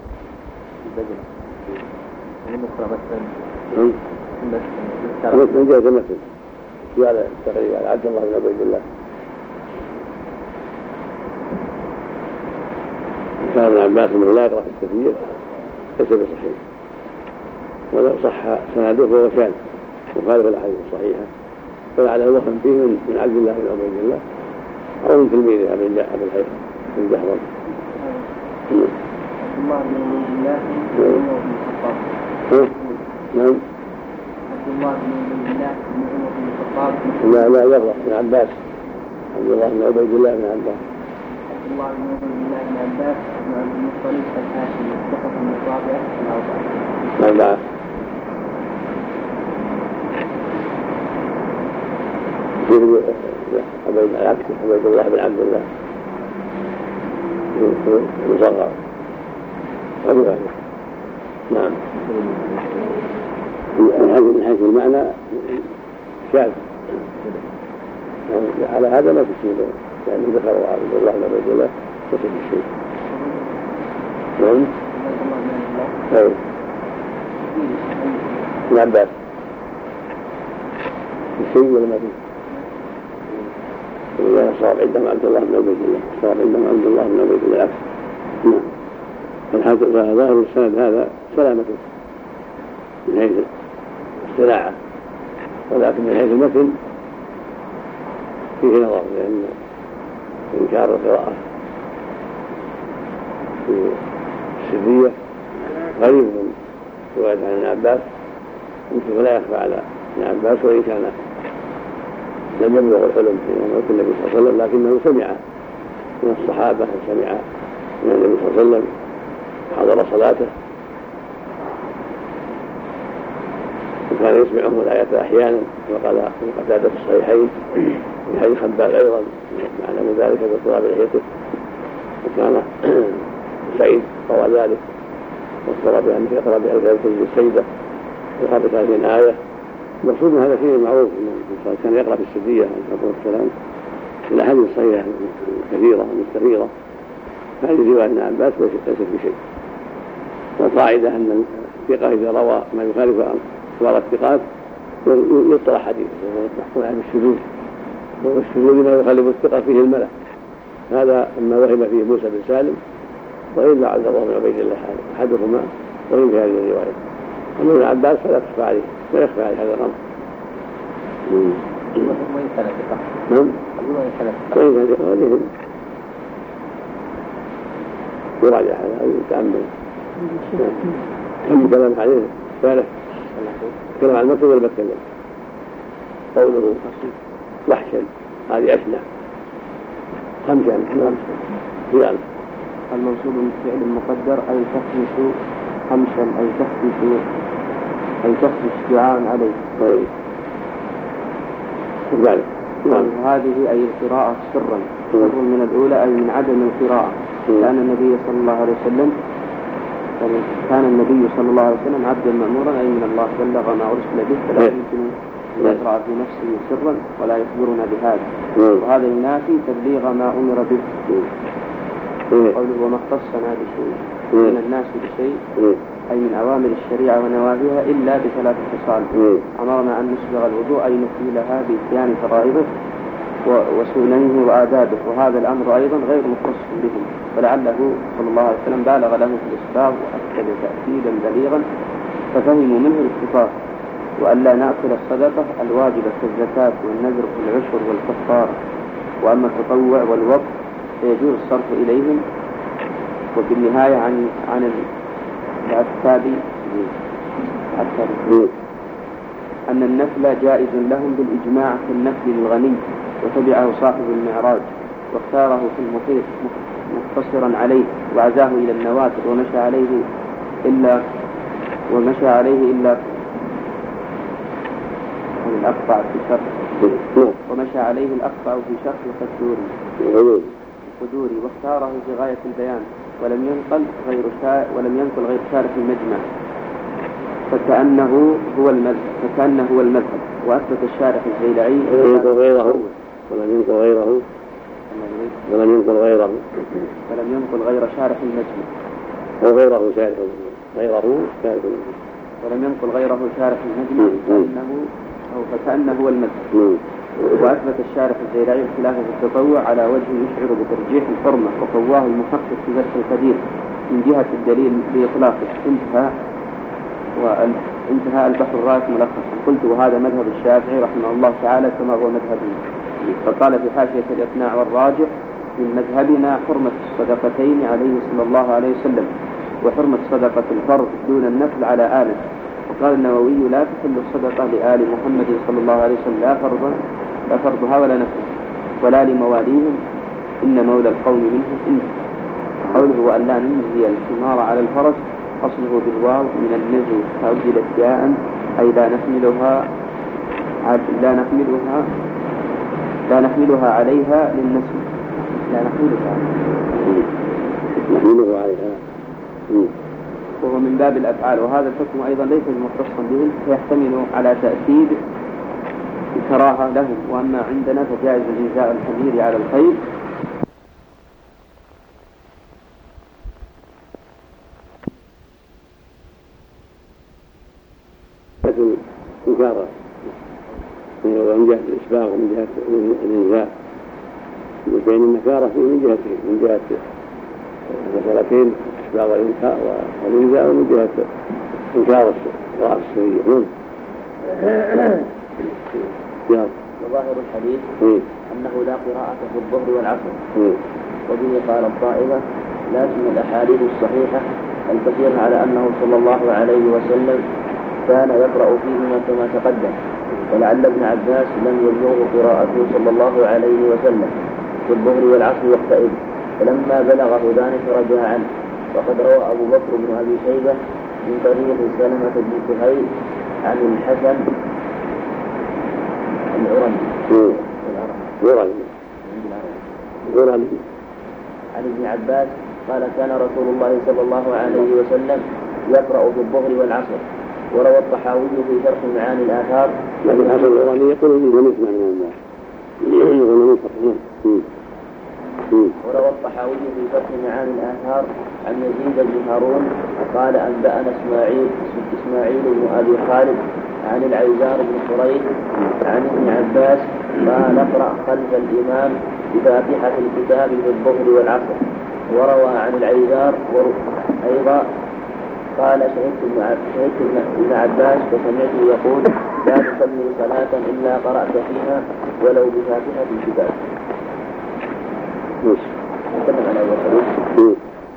من جهة المثل قال تقريبا عبد الله بن عبيد الله كان ابن عباس من لا يقرأ في التفسير ليس بصحيح، ولو صح سنده فهو كان مخالف الاحاديث الصحيحه، فلعله الوهم فيه من عبد الله بن عبيد الله او من تلميذه ابي الحيث بن جهضم. عبد الله بن عبيد الله بن عمر بن الخطاب. نعم. عبد الله بن عبيد الله بن عمر بن الخطاب. لا لا يغلط بن عباس. عبد الله بن عبيد الله بن عباس. عبد الله بن عبيد الله بن عباس بن عبد المطلب الهاشمي سقط من الرابعه الاربعه. أربعة. عبيد العكس عبيد الله بن عبد الله مصغر أبو هذا. نعم. من حيث المعنى شاذ يعني على هذا ما في شيء يعني ذكر عبد الله بن عبد الله ليس في شيء. نعم. أيوه. ابن عباس الشيء ولا ما فيه؟ إذا صار عندهم عبد الله بن عبيد الله صار عندهم عبد الله بن عبيد الله عكس. نعم. فظاهر السند هذا سلامته من حيث الصناعة، ولكن من حيث المتن فيه نظر، لأن إنكار القراءة في السرية غريب من رواية عن ابن عباس، يمكن لا يخفى على ابن عباس وإن كان لم يبلغ الحلم حينما موت النبي صلى الله عليه وسلم، لكنه سمع من الصحابة سمع من النبي صلى الله عليه وسلم حضر صلاته وكان يسمعه الآية أحيانا، وقال قتادة في الصحيحين في حديث خباب أيضا معنى من ذلك باضطراب لحيته، وكان سعيد روى ذلك واضطرب بأن يقرأ بها الكتاب السيدة وقرأ هذه الآية. المقصود من هذا شيء معروف أنه كان يقرأ في السرية عليه الصلاة والسلام. الأحاديث الصحيحة كثيرة مستفيضة، هذه رواية ابن عباس ليست بشيء. والقاعدة أن الثقة إذا روى ما يخالف أخبار الثقات يطرح حديثه ويحكم على الشذوذ، والشذوذ ما يخالف الثقة فيه الملأ. هذا ما وهم فيه موسى بن سالم وإلا عبد الله بن عبيد الله أحدهما وهم في هذه الرواية. أما ابن عباس فلا تخفى عليه لا يخفى عليه هذا الأمر. نعم. وإن كان هذه يراجع هذا ويتأمل. كم كلام عليه ثالث كلام عن المكتب ولا بتكلم قوله وحشا هذه أشنع خمسة خيال المنصوب بالفعل المقدر أي تخمس خمسا أي تخمس أي تخمس جوعان عليه. طيب. ذلك. نعم. هذه أي القراءة سرا سر من الأولى أي من عدم القراءة، لأن النبي صلى الله عليه وسلم كان النبي صلى الله عليه وسلم عبدا مأمورا أي من الله بلغ ما أرسل به، فلا يمكن يزرع في نفسه سرا ولا يخبرنا بهذا، وهذا ينافي تبليغ ما أمر به. قوله وما اختصنا بشيء من الناس بشيء أي من أوامر الشريعة ونواهيها إلا بثلاث خصال. أمرنا أن نسبغ الوضوء أي نكملها بإتيان فرائضه وسننه وآدابه، وهذا الأمر أيضا غير مختص بهم، فلعله صلى الله عليه وسلم بالغ له في الإسباغ وأكد تأكيدا بليغا ففهموا منه الاختصاص، وألا نأكل الصدقة الواجبة كالزكاة والنذر والعشر والكفارة. وأما التطوع والوقف فيجوز الصرف إليهم. وفي النهاية عن عن العتابي أن النفل جائز لهم بالإجماع كالنفل للغني، وتبعه صاحب المعراج واختاره في المحيط مقتصرا عليه وعزاه إلى النوافل ومشى عليه إلا ومشى عليه إلا الأقطع في شرح ومشى عليه الأقطع في شرح القدوري القدوري واختاره في غاية البيان، ولم ينقل غير شارح ولم ينقل غير شارح المجمع فكأنه هو المذهب فكأنه هو المذهب وأثبت الشارح الزيلعي ولم ينقل غيره ولم ينقل غيره ولم ينقل غيره ولم ينقل غير شارح المجمع وغيره شارح غيره شارح ولم ينقل غيره شارح المجمع فكأنه أو فكأنه هو المذهب. وأثبت الشارح الزيلعي خلافه في التطوع على وجه يشعر بترجيح الحرمة، وقواه المحقق في فتح القدير من جهة الدليل بإطلاقه. انتهى وانتهى البحر الرائق ملخصا. قلت وهذا مذهب الشافعي رحمه الله تعالى كما هو مذهبنا. فقال في حاشية الإقناع والراجح من مذهبنا حرمة الصدقتين عليه صلى الله عليه وسلم، وحرمة صدقة الفرض دون النفل على آله. وقال النووي لا تحل الصدقة لآل محمد صلى الله عليه وسلم لا فرضا لا فرضها ولا نفلها ولا لمواليهم إن مولى القوم منهم إنه. قوله وأن لا ننزي الحمار على الفرس أصله بالواو من النزو فأبدلت جاء أي لا نحملها لا نحملها لا نحملها عليها للنسل لا نحملها نحملها عليها وهو من باب الأفعال. وهذا الحكم أيضا ليس مختصا بهم فيحتمل على تأكيد الكراهة لهم. وأما عندنا فجائز إنزاء الحمير على الخيل إنكارا من جهة الإسباغ ومن جهة الإنزاء، وبين النكارة من جهتين، من جهة المسألتين إسباغ والإنزاء ومن جهة إنكار الرأس السرية. وظاهر الحديث أنه لا قراءة في الظهر والعصر، وبه قال الطائفة لكن الأحاديث الصحيحة الكثيرة على أنه صلى الله عليه وسلم كان يقرأ فيهما كما تقدم، ولعل ابن عباس لم يبلغه قراءته صلى الله عليه وسلم في الظهر والعصر وقتئذ، فلما بلغه ذلك رجع عنه. وقد روى أبو بكر بن أبي شيبة من طريق سلمة بن كهيل عن الحسن العرني عن ابن عباس قال كان رسول الله صلى الله عليه وسلم يقرأ في الظهر والعصر. وروى الطحاوي في شرح معاني الآثار لكن الحسن العرني يقول لم يسمع من الناس. وروى الطحاوي في شرح معاني الآثار عن يزيد بن هارون قال أنبأنا إسماعيل إسماعيل بن أبي خالد عن العيزار بن حريث عن ابن عباس قال اقرأ خلف الإمام بفاتحة الكتاب في الظهر والعصر. وروى عن العيزار أيضا قال شهدت ابن عباس فسمعته يقول لا تصلي صلاة إلا قرأت فيها ولو بفاتحة الكتاب. نتكلم عن أول حديث.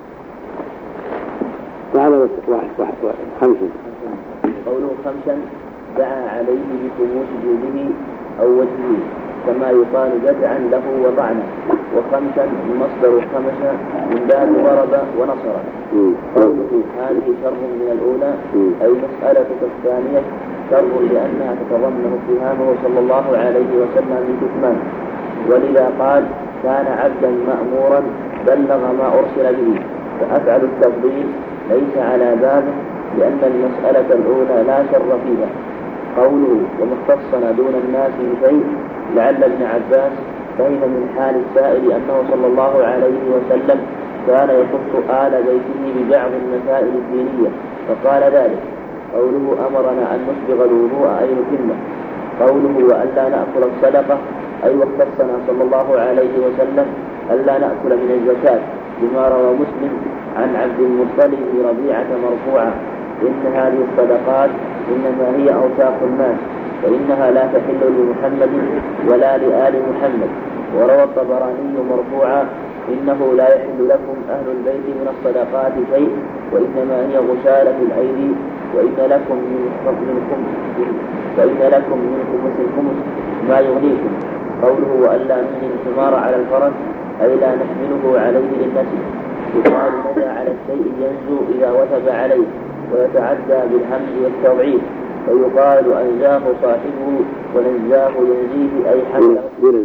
تعالى واحد واحد خمسة. قوله خمسا دعا عليه بخموس جوده أو وجهه كما يقال جدعا له وطعنا. وخمسا مصدر خمس من باب ضرب ونصر. قوله هذه شر من الأولى أي مسألتك الثانية شر لأنها تتضمن اتهامه صلى الله عليه وسلم بكتمان، ولذا قال كان عبدا مأمورا بلغ ما أرسل به. فأفعل التفضيل ليس على بابه لأن المسألة الأولى لا شر فيها، قوله وما اختصنا دون الناس بشيء لعل ابن عباس فهم من حال السائل أنه صلى الله عليه وسلم كان يخص آل بيته ببعض المسائل الدينية فقال ذلك. قوله أمرنا أن نسبغ الوضوء أي نتمه. قوله وألا نأكل الصدقة أي واختصنا صلى الله عليه وسلم ألا نأكل من الزكاة بما روى مسلم عن عبد المطلب بن ربيعة مرفوعا إن هذه الصدقات إنما هي أوساخ الناس فإنها لا تحل لمحمد ولا لآل محمد. وروى الطبراني مرفوعا إنه لا يحل لكم أهل البيت من الصدقات شيء وإنما هي غسالة الأيدي وإن لكم منكم فإن لكم من خمس الخمس ما يغنيكم. قوله وألا نحمل الحمار على الفرس أي لا نحمله عليه للنسل. يقال نزى على الشيء ينزو إذا وثب عليه ويتعدى بالحمد والتضعيف فيقال أنزاه صاحبه ونزاه ينزيه أي حمله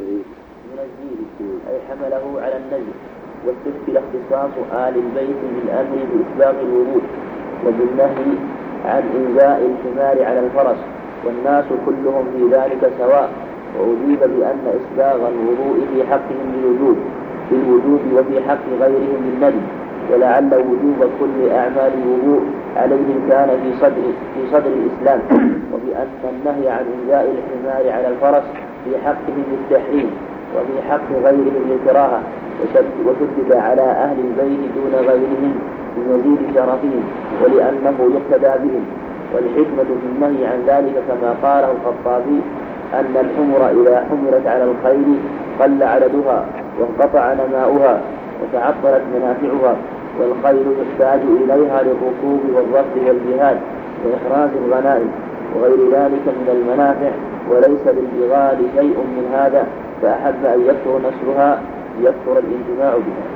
أي حمله على النزل. واستثقل اختصاص آل البيت بالأمر بإسباغ الوضوء وبالنهي عن إنزاء الحمار على الفرس والناس كلهم في ذلك سواء. وأجيب بأن إسباغ الوضوء في حقهم بالوجوب في الوجوب وفي حق غيرهم بالندب ولعل وجوب كل أعمال الوضوء عليهم كان في صدر في صدر الإسلام وبأن النهي عن إنزاء الحمار على الفرس في حقهم بالتحريم وفي حق غيرهم بالكراهة وشدد على أهل البيت دون غيرهم بمزيد شرفهم ولأنه يقتدى بهم. والحكمة في النهي عن ذلك كما قاله الخطابي أن الحمر إذا حملت على الخيل قل عددها وانقطع نماؤها وتعطلت منافعها والخيل يحتاج إليها للركوب والضبط والجهاد وإحراز الغنائم وغير ذلك من المنافع وليس للبغال شيء من هذا فأحب أن يكثر نشرها يكثر الانتفاع بها.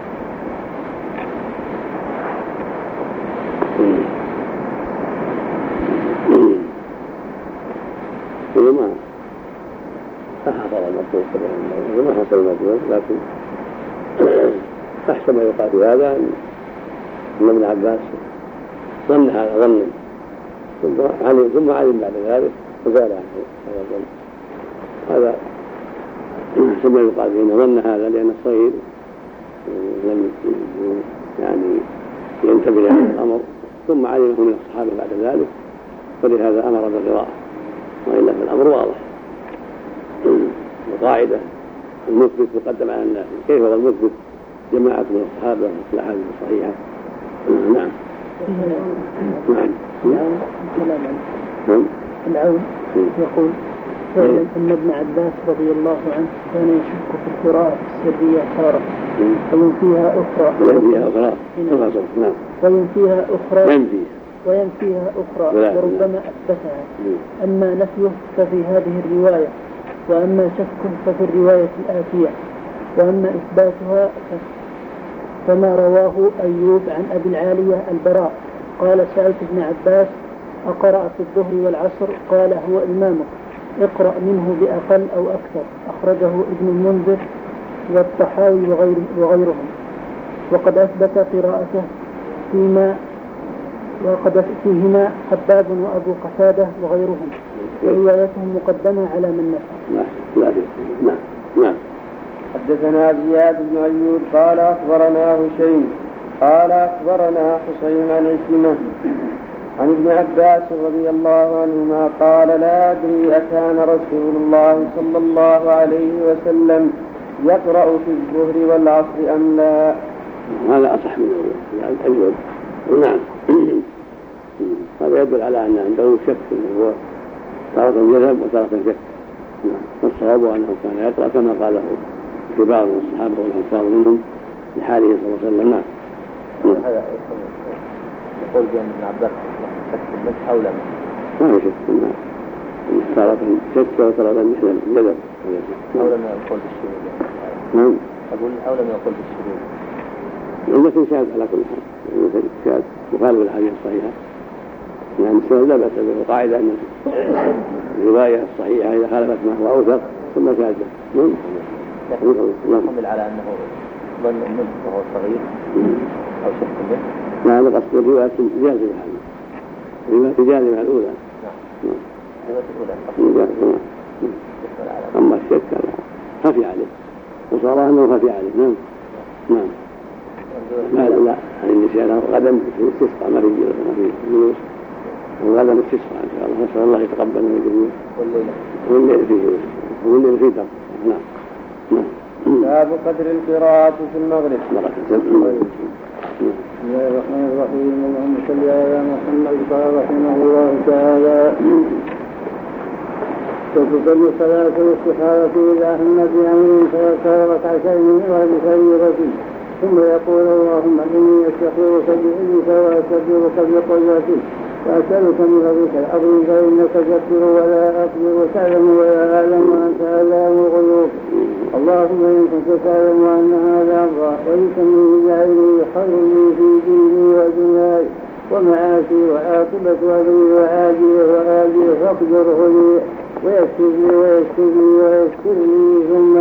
ما حصل المطلوب ما حصل المطلوب لكن أحسن ما يقال في هذا أن ابن عباس ظن هذا ظن ثم علم بعد ذلك وزال عنه هذا الظن. هذا ثم يقال بأنه ظن هذا لأن الصغير لم يعني ينتبه لهذا الأمر ثم علمه من الصحابة بعد ذلك فلهذا أمر بالقراءة وإلا فالأمر واضح. وقاعدة المثبت يقدم على الناس كيف هو المثبت جماعة من الصحابة في الأحاديث الصحيحة. نعم نعم نعم العون يقول فعلا أن ابن عباس رضي الله عنه كان يشك في القراءة السرية تارة وينفيها أخرى وينفيها أخرى نعم وينفيها أخرى ينفيها وينفيها أخرى وربما أثبتها. أما نفيه ففي هذه الرواية وأما شكه ففي الرواية الآتية وأما إثباتها فما رواه أيوب عن أبي العالية البراء قال سألت ابن عباس أقرأ في الظهر والعصر قال هو إمامك اقرأ منه بأقل أو أكثر. أخرجه ابن المنذر والطحاوي وغيرهم. وقد أثبت قراءته فيما وقد فيهما حباب وأبو قتادة وغيرهم وروايتهم مقدمة على من نفع. نعم نعم. حدثنا زياد بن أيوب قال أخبرنا هشيم قال أخبرنا حسين عن عكرمة عن ابن عباس رضي الله عنهما قال لا أدري أكان رسول الله صلى الله عليه وسلم يقرأ في الظهر والعصر أم لا. هذا أصح من الأول. نعم هذا يدل على أن عنده شك هو تارة يذهب وتارة شك. والصواب أنه كان يقرأ كما قاله كبار من الصحابة والحفاظ منهم لحاله صلى الله عليه وسلم. هذا يقول بأن ابن عباس شك المسح أو لا ما هو شك تارة شك وتارة مثل الجدل أو لم يقول بالشروط. نعم أقول أو لم يقول بالشروط. المثل شاهد على كل حال المثل شاهد مخالف الحديث الصحيحة. يعني السؤال لا بأس به وقاعدة أن الرواية الصحيحة إذا خالفت ما هو أوثق ثم شاهد له. نحمل على أنه ظن منه وهو صغير أو شك منه. لا هذا قصد الرواية جازمة الرواية جازمة الأولى. نعم. أما الشك خفي عليه وصار أنه خفي عليه. نعم نعم لا لا لا النسيان غدا في الاستسقاء ما في ما في جلوس وغدا الاستسقاء إن شاء الله نسأل الله يتقبل من الجلوس والليل فيه جلوس والليل فيه ترك. نعم نعم. باب قدر القراءة في المغرب. بسم الله الرحمن الرحيم. اللهم صل على محمد. قال رحمه الله تعالى: وتصلي صلاة الاستخارة إذا هم بأمر فيركع ركعتين من غير فريضة ثم يقول: اللهم إني أستخيرك بعلمك وأستغفرك بقدرتك وأسألك من فضلك العظيم فإنك تغفر ولا أقدر وتعلم ولا أعلم وأنت علام الغيوب. اللهم إن كنت تعلم أن هذا أمر ولتمني جعلني خير لي في ديني ودنياي ومعاشي وعاقبة أمري وعاجله وآجله فاقدره لي ويسر لي ويسر لي ويسر لي ثم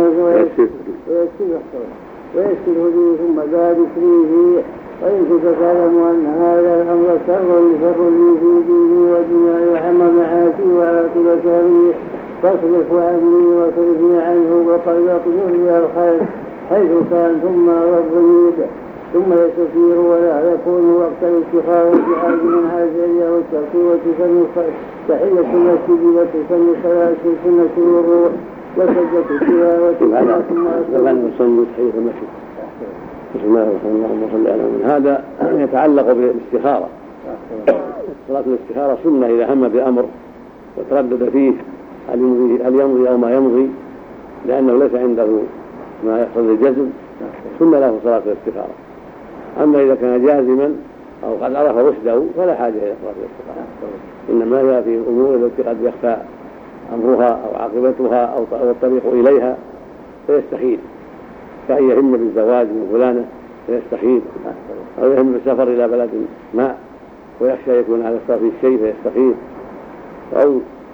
ويسره لي ثم بارك لي فيه. وإن كنت تعلم أن هذا الأمر شر شر لي في ديني ودنياي وعم معاشي وعاقبة أمري فاصرف عني وصرفني عنه وقد يقدر لي الخير حيث كان ثم ربني ثم يستثير ولا يكون وقت الاستخارة بحاج من عاجلية والتقوى تحية المسجد وتسن الصلاة سنة الوضوء وسجدة التلاوة ثم نصلي تحية المسجد. بسم الله الرحمن الرحيم. اللهم صل على محمد. هذا يتعلق بالاستخارة. صلاة الاستخارة سنة إذا هم بأمر وتردد فيه هل يمضي هل يمضي أو ما يمضي لأنه ليس عنده ما يقتضي الجزم سنة له صلاة الاستخارة. أما إذا كان جازما أو قد عرف رشده فلا حاجة إلى صلاة الاستخارة، إنما هي في الأمور التي قد يخفى أمرها أو عاقبتها أو الطريق إليها فيستخير، كأن يهم بالزواج من فلانة فيستخير، أو يهم بالسفر إلى بلد ما ويخشى يكون على السفر شيء فيستخير، أو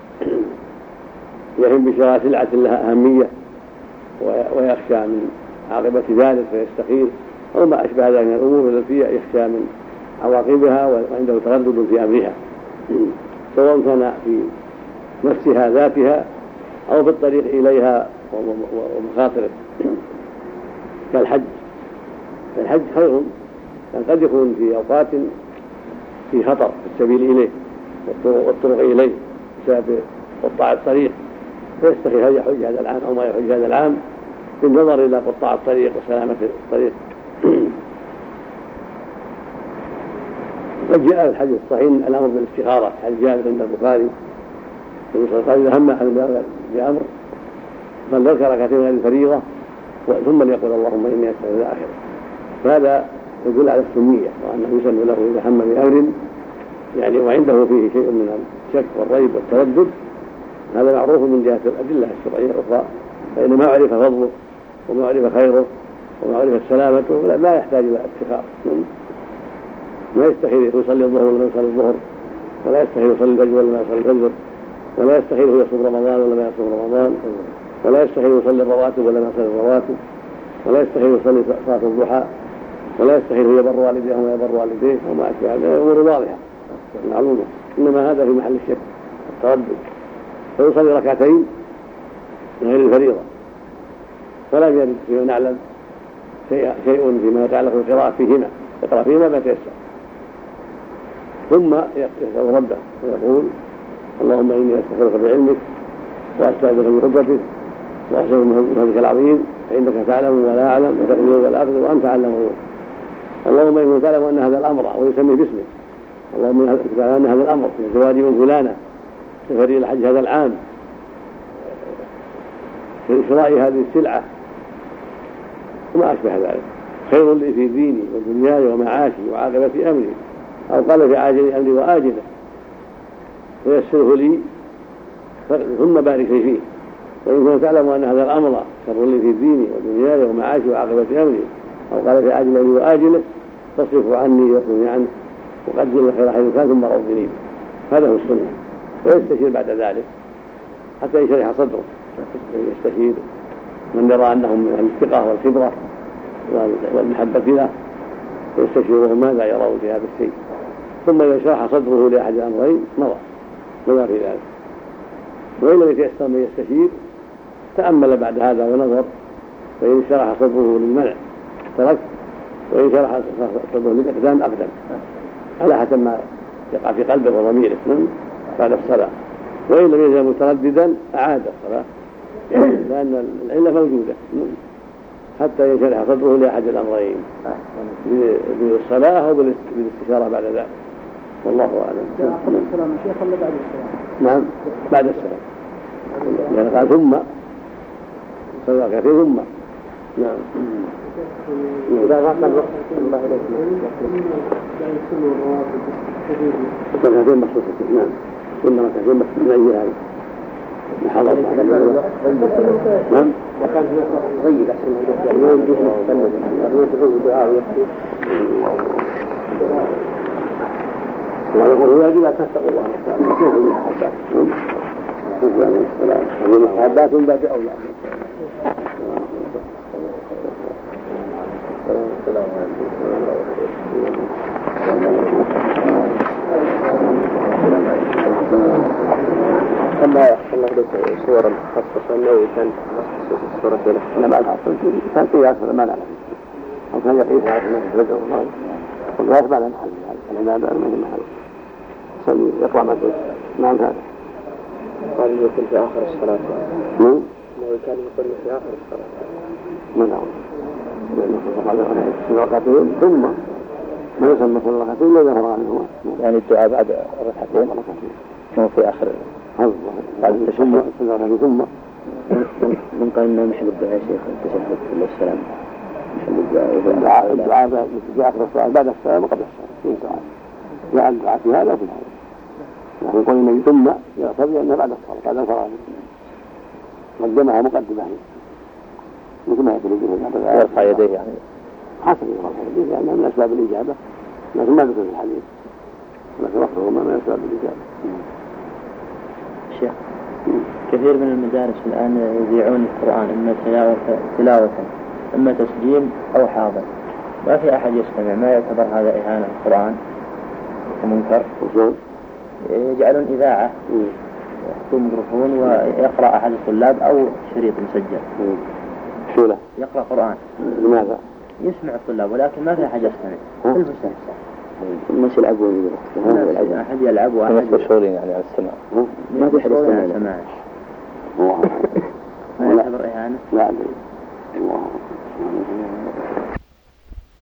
يهم بشراء سلعة لها أهمية ويخشى من عاقبة ذلك فيستخير، أو ما أشبه ذلك من الأمور التي يخشى من عواقبها وعنده تردد في أمرها، سواء كان في نفسها ذاتها أو في الطريق إليها ومخاطره. كالحج، الحج خير، يعني قد يكون في أوقات في خطر في السبيل إليه والطرق إليه بسبب قطاع الطريق، فيستخير هل يحج هذا العام أو ما يحج هذا العام بالنظر إلى قطاع الطريق وسلامة الطريق. قد جاء الحديث الصحيح الأمر بالاستخارة، حديث جابر عند البخاري قال إذا هم بأمر فليركع ركعتين من الفريضة ثم يقول اللهم إني أسألك الآخرة. فهذا يدل على السنية وأنه يسن له إذا هم بأمر يعني وعنده فيه شيء من الشك والريب والتردد، هذا معروف من جهة الأدلة الشرعية الأخرى، فإن ما عرف فضله وما عرف خيره وما عرف سلامته لا يحتاج إلى استخارة. ما يستحيل يصلي الظهر ولا يصلي الظهر، ولا يستحيل يصلي الفجر ولا يصلي الفجر، ولا يستحيل يصوم رمضان ولا ما يصوم رمضان، ولا يستحيل يصلي الرواتب ولا ما يصلي الرواتب، ولا يستحيل يصلي صلاة الضحى، ولا يستحيل يبر والديه وما يبر والديه وما أشبه هذا أمور واضحة معلومة، إنما هذا في محل الشك التردد. فيصلي ركعتين من غير الفريضة، ولا يرد فيما نعلم شيء فيما يتعلق بالقراءة فيهما، يقرأ فيهما ما تيسر، ثم يسأل ربه ويقول اللهم إني أستغفرك بعلمك وأستعيذك من قدرتك وأسألك من فضلك العظيم فإنك تعلم ولا أعلم وتقدر ولا أقدر وأنت علام الغيوب. اللهم إني تعلم أن هذا الأمر ويسميه باسمه، اللهم إني تعلم أن هذا الأمر من زواجي من فلانة سفري الحج هذا العام في شراء هذه السلعة وما أشبه ذلك خير لي في ديني ودنياي ومعاشي وعاقبة أمري، أو قال في عاجل أمري وآجله ويسره لي ثم بارك لي فيه. وإن كنت تعلم أن هذا الأمر شر لي في ديني ودنياي ومعاشي وعاقبة أمري، أو قال في عاجل أمري وآجله فاصرفه عني واصرفني عنه وقدر الخير حيث كان ثم ردني. هذا هو السنة. ويستشير بعد ذلك حتى يشرح صدره، يستشير من يرى أنهم من الثقة والخبرة والمحبة له ويستشيرهم ماذا يرون في هذا الشيء، ثم إذا شرح صدره لأحد الأمرين مضى بما في ذلك. وإن لم يتيسر من يستشير تأمل بعد هذا ونظر، فإن شرح صدره للمنع ترك، وإن شرح صدره للإقدام أقدم، على حسب ما يقع في قلبه وضميره بعد الصلاة. وإن لم يزل مترددا أعاد الصلاة، لأن العلة موجودة حتى ينشرح صدره لأحد الأمرين، بالصلاة أو بالاستشارة بعد ذلك، والله أعلم. قبل السلام الشيخ ولا بعد السلام؟ نعم بعد السلام، يعني قال ثم صلى ركعتين ثم. نعم. إذا ضاق الوقت الله إليك ركعتين مخصوصة. نعم ثم ركعتين مخصوصة من أي هذا الحضر. نعم وكان غيب أحسن يعني ما يمديه مستمر يدعو دعاء ويكفي الله يقول هو يجب أن تتقوا الله تعالى عباس باب أولى. أما يحصل لك صورا مخصصة أنه كان صورة له أنا بعد حصل كان فيها أكثر ما نعلم أو كان يقيس على الناس رجع الله والله بعد محل العنادة من المحل صلي يقرأ ما تقول. نعم هذا قال إنه يكون في آخر الصلاة. نعم إنه كان يكون في آخر الصلاة. ما نعم لأنه ركعتين ثم ما يسمى كل ركعتين لا يفرغ عنهما. يعني الدعاء بعد ركعتين مو في آخر بعد التشهد ثم من قال إنه محل الدعاء شيخ التشهد كل السلام محل الدعاء الدعاء في آخر الصلاة بعد السلام وقبل السلام في ساعات جاء الدعاء في هذا وفي هذا. يعني يقول النبي ثم يقتضي أنه بعد الصلاة بعد الفراغ قدمها مقدمة مثل ما يقول يرفع يديه يعني حسن يرفع يديه لأنها من أسباب الإجابة، لكن ما ذكر في الحديث، لكن رفعه ما من أسباب الإجابة. شيخ كثير من المدارس الآن يذيعون القرآن إما تلاوة إما تسجيل أو حاضر، ما في أحد يستمع، ما يعتبر هذا إهانة القرآن ومنكر؟ يجعلون إذاعة يحطون ميكروفون ويقرأ أحد الطلاب أو شريط مسجل شو له؟ يقرأ قرآن. لماذا؟ يسمع الطلاب ولكن ما في أحد يستمع. كل مساء الناس يلعبون هذا أحد يلعب وأحد مشهورين يعني على السماع. ما في أحد يستمع على السماع. ما يعتبر إهانة؟ لا الله